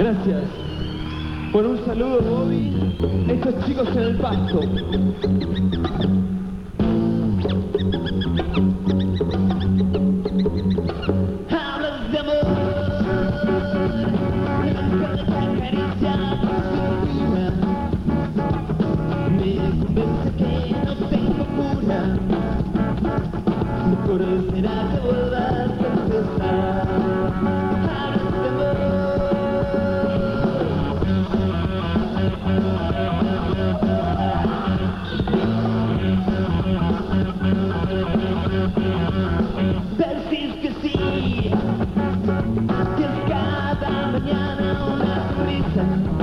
Gracias. Bueno, un saludo, Bobby. Estos chicos en el pasto. Hablas de amor, me convence que no tengo cura. Mejor será que vuelvas a empezar. Hablas de amor. Decís que sí, que es cada mañana una sonrisa.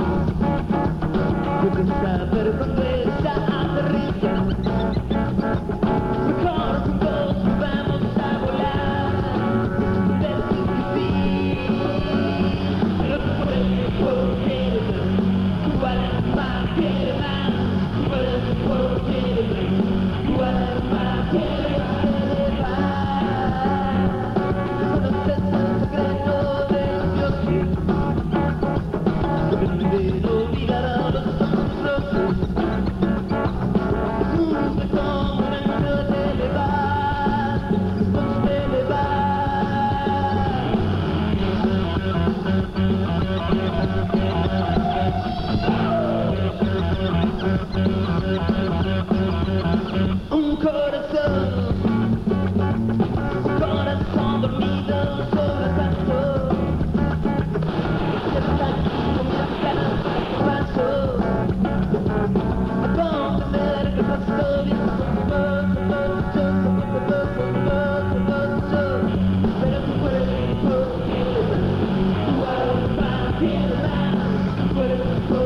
Puedes saber cuando esa aterriza. Mejor juntos vamos a volar. Decís que sí, pero tú quieres más. Tu alma quiere más. Tu cuerpo quiere más. Tu alma quiere más. Un corazón dormido sobre el pasto, que está con la cara al paso, a comprender que el pasto viene pero tu cuerpo quiere más, tu alma quiere más, tu cuerpo